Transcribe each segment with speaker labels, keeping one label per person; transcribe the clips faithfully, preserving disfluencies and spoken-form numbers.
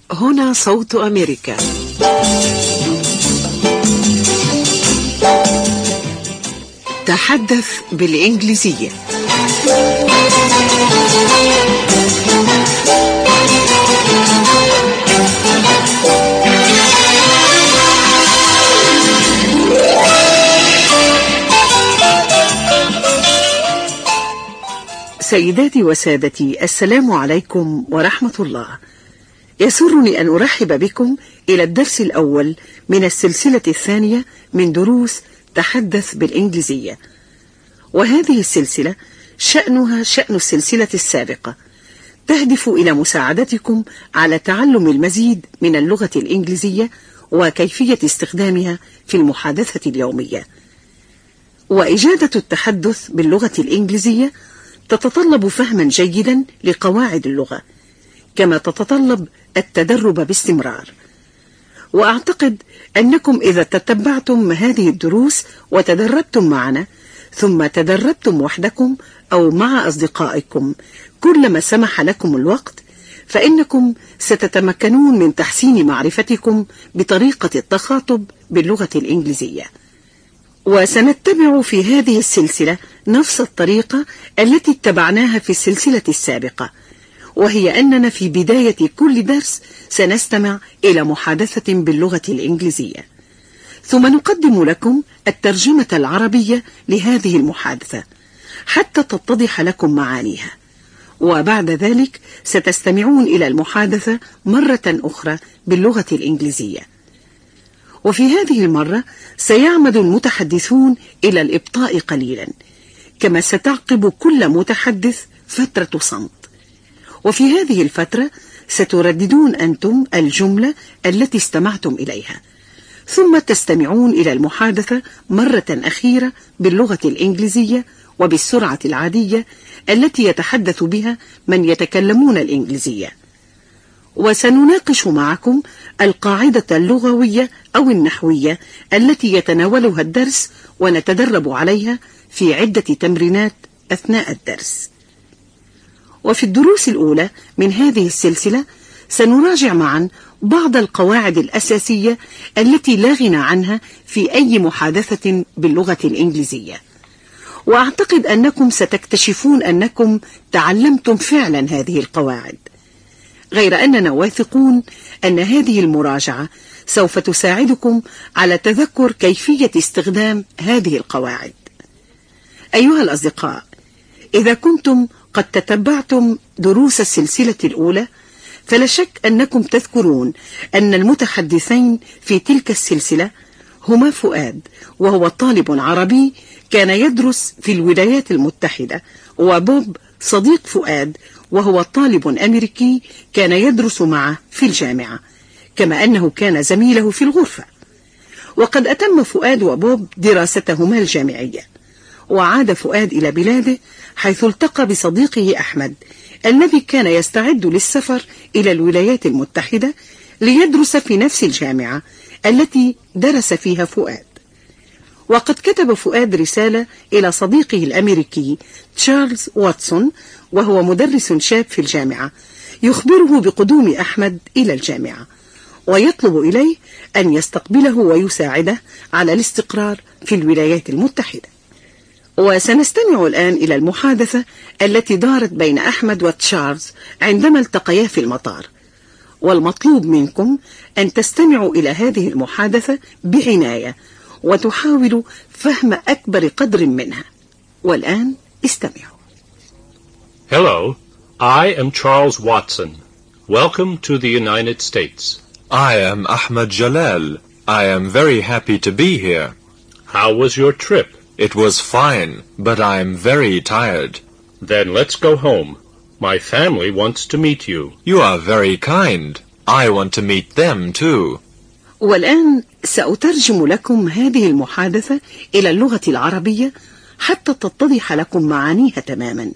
Speaker 1: هنا صوت أمريكا. تحدث بالإنجليزية. سيداتي وسادتي، السلام عليكم ورحمة الله. يسرني أن أرحب بكم إلى الدرس الأول من السلسلة الثانية من دروس تحدث بالإنجليزية، وهذه السلسلة شأنها شأن السلسلة السابقة، تهدف إلى مساعدتكم على تعلم المزيد من اللغة الإنجليزية وكيفية استخدامها في المحادثة اليومية. وإجادة التحدث باللغة الإنجليزية تتطلب فهما جيدا لقواعد اللغة، كما تتطلب التدرب باستمرار. وأعتقد أنكم إذا تتبعتم هذه الدروس وتدربتم معنا، ثم تدربتم وحدكم أو مع أصدقائكم كلما سمح لكم الوقت، فإنكم ستتمكنون من تحسين معرفتكم بطريقة التخاطب باللغة الإنجليزية. وسنتبع في هذه السلسلة نفس الطريقة التي اتبعناها في السلسلة السابقة، وهي أننا في بداية كل درس سنستمع إلى محادثة باللغة الإنجليزية، ثم نقدم لكم الترجمة العربية لهذه المحادثة حتى تتضح لكم معانيها، وبعد ذلك ستستمعون إلى المحادثة مرة أخرى باللغة الإنجليزية. وفي هذه المرة سيعمد المتحدثون إلى الإبطاء قليلا، كما ستعقب كل متحدث فترة صمت، وفي هذه الفترة سترددون أنتم الجملة التي استمعتم إليها، ثم تستمعون إلى المحادثة مرة أخيرة باللغة الإنجليزية وبالسرعة العادية التي يتحدث بها من يتكلمون الإنجليزية. وسنناقش معكم القاعدة اللغوية أو النحوية التي يتناولها الدرس، ونتدرب عليها في عدة تمرينات أثناء الدرس. وفي الدروس الأولى من هذه السلسلة سنراجع معا بعض القواعد الأساسية التي لا غنى عنها في أي محادثة باللغة الإنجليزية، وأعتقد أنكم ستكتشفون أنكم تعلمتم فعلا هذه القواعد، غير أننا واثقون أن هذه المراجعة سوف تساعدكم على تذكر كيفية استخدام هذه القواعد. أيها الأصدقاء، إذا كنتم قد تتبعتم دروس السلسلة الأولى، فلا شك أنكم تذكرون أن المتحدثين في تلك السلسلة هما فؤاد، وهو طالب عربي كان يدرس في الولايات المتحدة، وبوب صديق فؤاد وهو طالب أمريكي كان يدرس معه في الجامعة، كما أنه كان زميله في الغرفة. وقد أتم فؤاد وبوب دراستهما الجامعية، وعاد فؤاد إلى بلاده حيث التقى بصديقه أحمد الذي كان يستعد للسفر إلى الولايات المتحدة ليدرس في نفس الجامعة التي درس فيها فؤاد. وقد كتب فؤاد رسالة إلى صديقه الأمريكي تشارلز واتسون، وهو مدرس شاب في الجامعة، يخبره بقدوم أحمد إلى الجامعة، ويطلب إليه أن يستقبله ويساعده على الاستقرار في الولايات المتحدة. وسنستمع الآن إلى المحادثة التي دارت بين أحمد وتشارلز عندما التقيا في المطار، والمطلوب منكم أن تستمعوا إلى هذه المحادثة بعناية وتحاولوا فهم أكبر قدر منها. والآن استمعوا.
Speaker 2: Hello, I am Charles Watson. Welcome to the United States.
Speaker 3: I am Ahmed Jalal. I am very happy to be here.
Speaker 2: How was your trip?
Speaker 3: It was fine, but I am very tired.
Speaker 2: Then let's go home. My family wants to meet you.
Speaker 3: You are very kind. I want to meet them too.
Speaker 1: والآن سأترجم لكم هذه المحادثة إلى اللغة العربية حتى تتضح لكم معانيها تماما.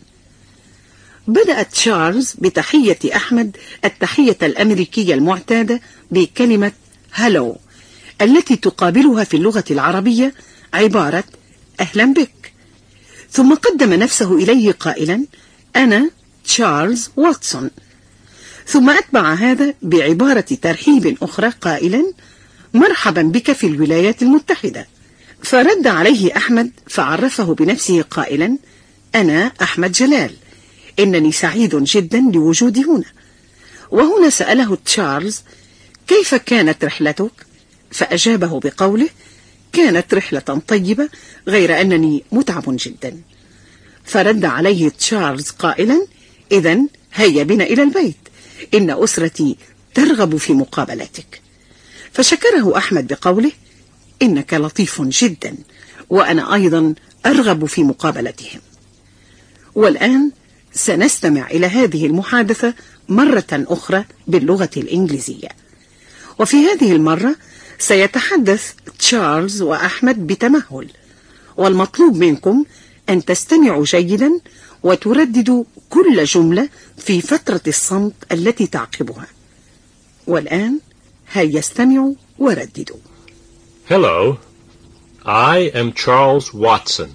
Speaker 1: بدأ تشارلز بتحية أحمد التحية الأمريكية المعتادة بكلمة هالو، التي تقابلها في اللغة العربية عبارة أهلا بك، ثم قدم نفسه إليه قائلا أنا تشارلز واتسون، ثم أتبع هذا بعبارة ترحيب أخرى قائلا: مرحبا بك في الولايات المتحدة. فرد عليه أحمد فعرفه بنفسه قائلا: أنا أحمد جلال، إنني سعيد جدا لوجودي هنا. وهنا سأله تشارلز: كيف كانت رحلتك؟ فأجابه بقوله: كانت رحلة طيبة، غير أنني متعب جدا. فرد عليه تشارلز قائلا: إذن هيا بنا إلى البيت، إن أسرتي ترغب في مقابلتك. فشكره أحمد بقوله: إنك لطيف جدا، وأنا أيضا أرغب في مقابلتهم. والآن سنستمع إلى هذه المحادثة مرة أخرى باللغة الإنجليزية. وفي هذه المرة سيتحدث تشارلز وأحمد بتمهل، والمطلوب منكم أن تستمعوا جيدا وترددوا كل جملة في فترة الصمت التي تعقبها. والآن هيا استمعوا ورددوا.
Speaker 2: Hello, I am Charles Watson.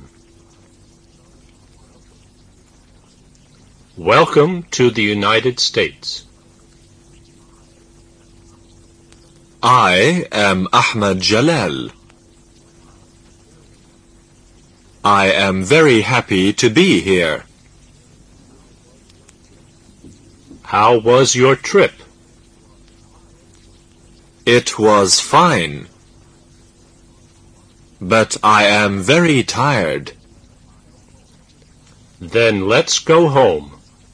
Speaker 2: Welcome to the United States.
Speaker 3: I am Ahmed Jalal. I am very happy to be here.
Speaker 2: How was your trip?
Speaker 3: It was fine. But I am very tired.
Speaker 2: Then let's go home.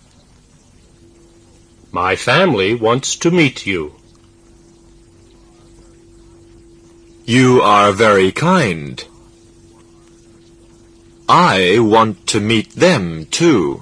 Speaker 2: My family wants to meet you.
Speaker 3: You are very kind. I want to meet them too.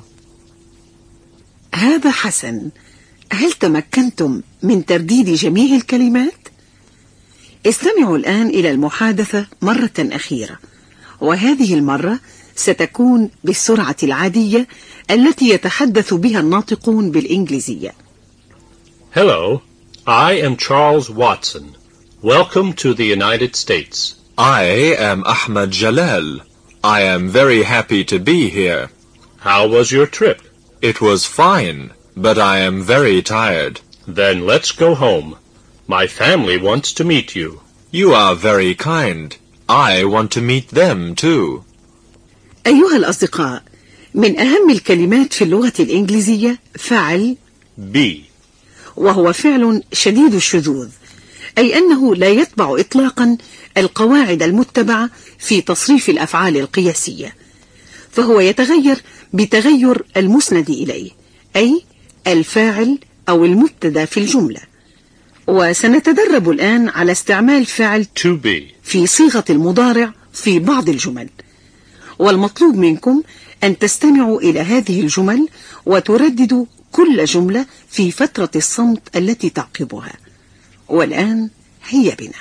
Speaker 1: هذا حسن. هل تمكنتم من ترديد جميع الكلمات؟ استمعوا الآن إلى المحادثة مرة أخيرة، وهذه المرة ستكون بالسرعة العادية التي يتحدث بها الناطقون بالإنجليزية.
Speaker 2: Hello, I am Charles Watson. Welcome to the United States.
Speaker 3: I am Ahmed Jalal. I am very happy to be here.
Speaker 2: How was your trip?
Speaker 3: It was fine, but I am very tired.
Speaker 2: Then let's go home. My family wants to meet you.
Speaker 3: You are very kind. I want to meet them too.
Speaker 1: أيها الأصدقاء، من أهم الكلمات في اللغة الإنجليزية فعل
Speaker 2: be،
Speaker 1: وهو فعل شديد الشذوذ، أي أنه لا يتبع إطلاقا القواعد المتبعة في تصريف الأفعال القياسية، فهو يتغير بتغير المسند إليه، أي الفاعل أو المبتدأ في الجملة. وسنتدرب الآن على استعمال فعل
Speaker 2: to be
Speaker 1: في صيغة المضارع في بعض الجمل، والمطلوب منكم أن تستمعوا إلى هذه الجمل وترددوا كل جملة في فترة الصمت التي تعقبها. والآن هيا بنا.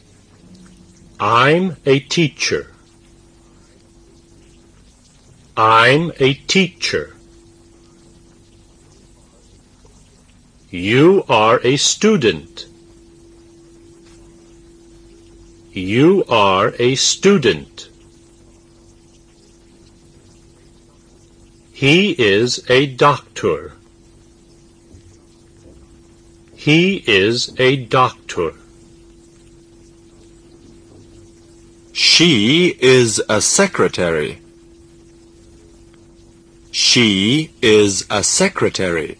Speaker 2: I'm a teacher. I'm a teacher. You are a student. You are a student. He is a doctor. He is a doctor.
Speaker 3: She is a secretary. She is a secretary.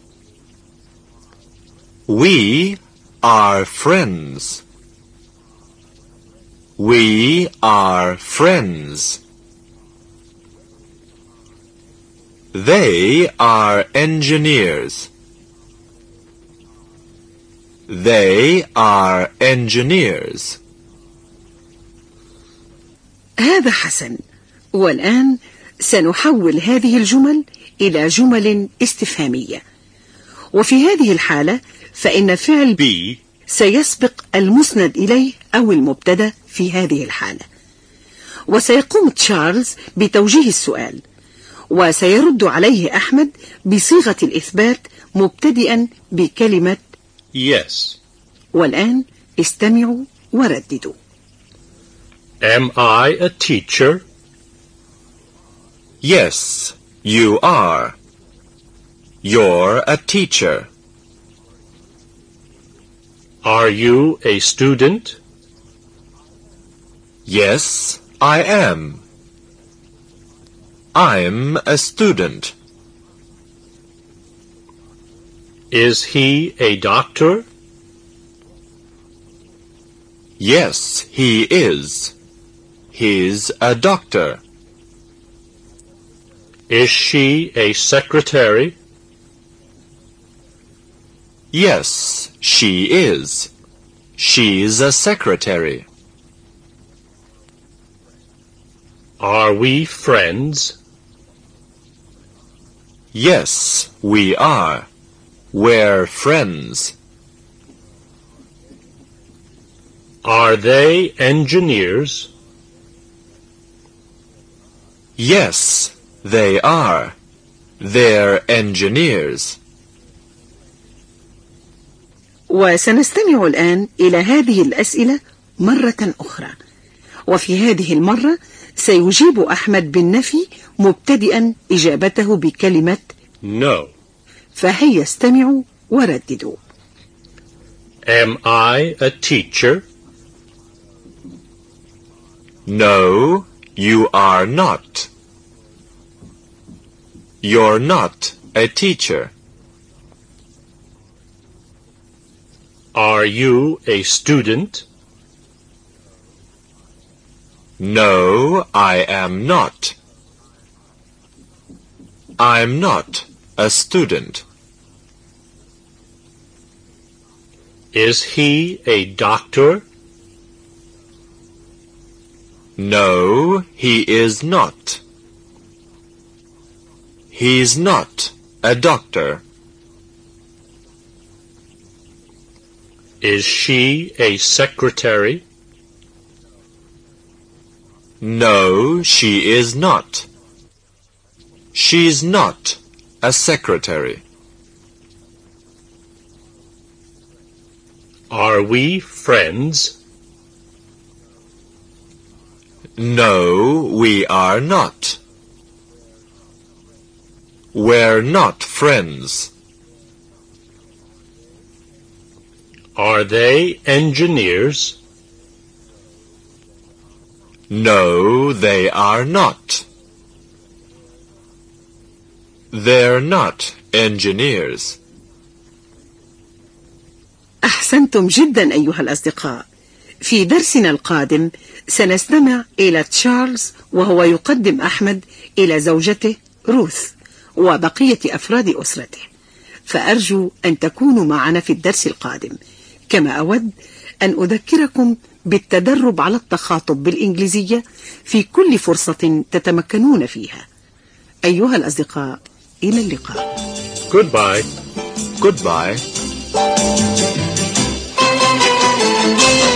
Speaker 3: We are friends. We are friends. They are engineers. They are engineers.
Speaker 1: هذا حسن. والآن سنحول هذه الجمل إلى جمل استفهامية، وفي هذه الحالة فإن فعل
Speaker 2: be
Speaker 1: سيسبق المسند إليه أو المبتدأ في هذه الحالة. وسيقوم تشارلز بتوجيه السؤال، وسيرد عليه أحمد بصيغة الإثبات مبتدئا بكلمة
Speaker 2: yes.
Speaker 1: والآن استمعوا ورددوا.
Speaker 2: Am I a teacher?
Speaker 3: Yes, you are. You're a teacher.
Speaker 2: Are you a student?
Speaker 3: Yes, I am. I'm a student.
Speaker 2: Is he a doctor?
Speaker 3: Yes, he is. He's a doctor.
Speaker 2: Is she a secretary?
Speaker 3: Yes, she is. She's a secretary.
Speaker 2: Are we friends?
Speaker 3: Yes, we are. We're friends.
Speaker 2: Are they engineers?
Speaker 3: Yes, they are. They're engineers.
Speaker 1: وسنستمع الآن إلى هذه الأسئلة مرة أخرى، وفي هذه المرة سيجيب أحمد بالنفي مبتدئا إجابته بكلمة
Speaker 2: No.
Speaker 1: فهيا استمعوا ورددوا.
Speaker 2: Am I a teacher?
Speaker 3: No, you are not. You're not a teacher.
Speaker 2: Are you a student?
Speaker 3: No, I am not. I'm not a student.
Speaker 2: Is he a doctor?
Speaker 3: No, he is not. He's not a doctor.
Speaker 2: Is she a secretary?
Speaker 3: No, she is not. She's not a secretary.
Speaker 2: Are we friends?
Speaker 3: No, we are not. We're not friends.
Speaker 2: Are they engineers?
Speaker 3: No, they are not. They're not engineers.
Speaker 1: أحسنتم جدا أيها الأصدقاء. في درسنا القادم سنستمع إلى تشارلز وهو يقدم أحمد إلى زوجته روث وبقية أفراد أسرته، فأرجو أن تكونوا معنا في الدرس القادم. كما أود أن أذكركم بالتدرب على التخاطب بالإنجليزية في كل فرصة تتمكنون فيها. أيها الأصدقاء، إلى اللقاء.
Speaker 2: Goodbye.
Speaker 3: Goodbye.